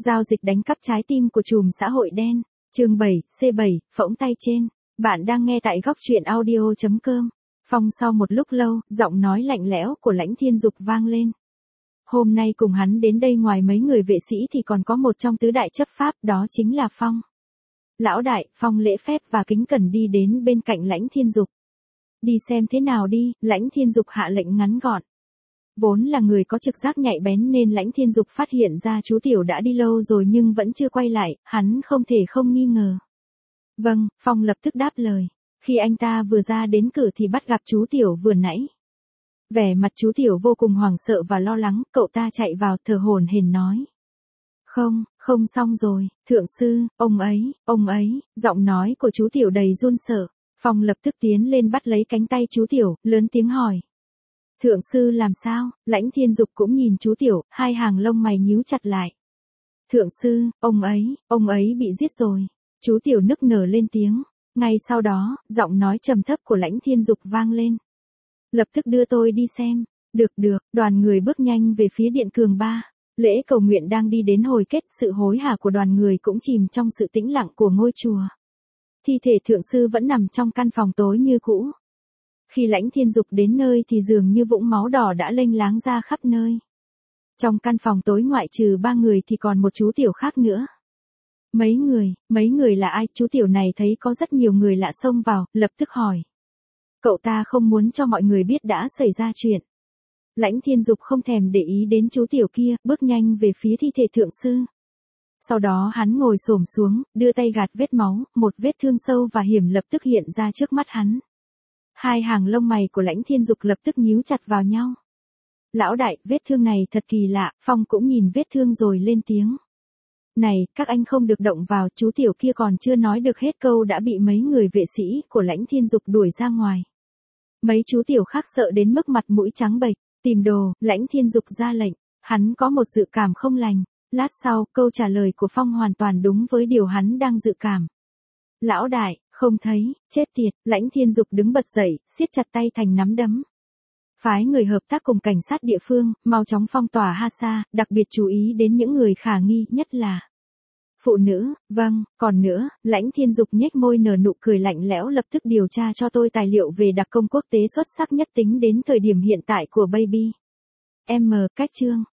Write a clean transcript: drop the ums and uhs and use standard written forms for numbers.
Giao dịch đánh cắp trái tim của trùm xã hội đen. Chương 7, C7, phỗng tay trên. Bạn đang nghe tại góc truyện audio.com. Phong sau một lúc lâu, giọng nói lạnh lẽo của Lãnh Thiên Dục vang lên. Hôm nay cùng hắn đến đây ngoài mấy người vệ sĩ thì còn có một trong tứ đại chấp pháp, đó chính là Phong. Lão đại, Phong lễ phép và kính cẩn đi đến bên cạnh Lãnh Thiên Dục. Đi xem thế nào đi, Lãnh Thiên Dục hạ lệnh ngắn gọn. Vốn là người có trực giác nhạy bén nên Lãnh Thiên Dục phát hiện ra chú Tiểu đã đi lâu rồi nhưng vẫn chưa quay lại, hắn không thể không nghi ngờ. Vâng, Phong lập tức đáp lời. Khi anh ta vừa ra đến cửa thì bắt gặp chú Tiểu vừa nãy. Vẻ mặt chú Tiểu vô cùng hoảng sợ và lo lắng, cậu ta chạy vào thở hổn hển nói. Không xong rồi, thượng sư, ông ấy, giọng nói của chú Tiểu đầy run sợ. Phong lập tức tiến lên bắt lấy cánh tay chú Tiểu, lớn tiếng hỏi. Thượng sư làm sao? Lãnh Thiên Dục cũng nhìn chú Tiểu, hai hàng lông mày nhíu chặt lại. Thượng sư, ông ấy bị giết rồi. Chú Tiểu nức nở lên tiếng. Ngay sau đó, giọng nói trầm thấp của Lãnh Thiên Dục vang lên. Lập tức đưa tôi đi xem. Được, đoàn người bước nhanh về phía điện Cường Ba. Lễ cầu nguyện đang đi đến hồi kết, sự hối hả của đoàn người cũng chìm trong sự tĩnh lặng của ngôi chùa. Thi thể thượng sư vẫn nằm trong căn phòng tối như cũ. Khi Lãnh Thiên Dục đến nơi thì dường như vũng máu đỏ đã lênh láng ra khắp nơi. Trong căn phòng tối ngoại trừ 3 người thì còn một chú Tiểu khác nữa. Mấy người là ai? Chú Tiểu này thấy có rất nhiều người lạ xông vào, lập tức hỏi. Cậu ta không muốn cho mọi người biết đã xảy ra chuyện. Lãnh Thiên Dục không thèm để ý đến chú Tiểu kia, bước nhanh về phía thi thể thượng sư. Sau đó hắn ngồi xổm xuống, đưa tay gạt vết máu, một vết thương sâu và hiểm lập tức hiện ra trước mắt hắn. Hai hàng lông mày của Lãnh Thiên Dục lập tức nhíu chặt vào nhau. Lão đại, vết thương này thật kỳ lạ, Phong cũng nhìn vết thương rồi lên tiếng. Này, các anh không được động vào, chú Tiểu kia còn chưa nói được hết câu đã bị mấy người vệ sĩ của Lãnh Thiên Dục đuổi ra ngoài. Mấy chú Tiểu khác sợ đến mức mặt mũi trắng bệch, tìm đồ, Lãnh Thiên Dục ra lệnh, hắn có một dự cảm không lành. Lát sau, câu trả lời của Phong hoàn toàn đúng với điều hắn đang dự cảm. Lão đại, không thấy, chết tiệt, Lãnh Thiên Dục đứng bật dậy, siết chặt tay thành nắm đấm. Phái người hợp tác cùng cảnh sát địa phương, mau chóng phong tỏa Hasa, đặc biệt chú ý đến những người khả nghi, nhất là phụ nữ. Vâng, còn nữa, Lãnh Thiên Dục nhếch môi nở nụ cười lạnh lẽo, lập tức điều tra cho tôi tài liệu về đặc công quốc tế xuất sắc nhất tính đến thời điểm hiện tại của Baby M. Cách chương.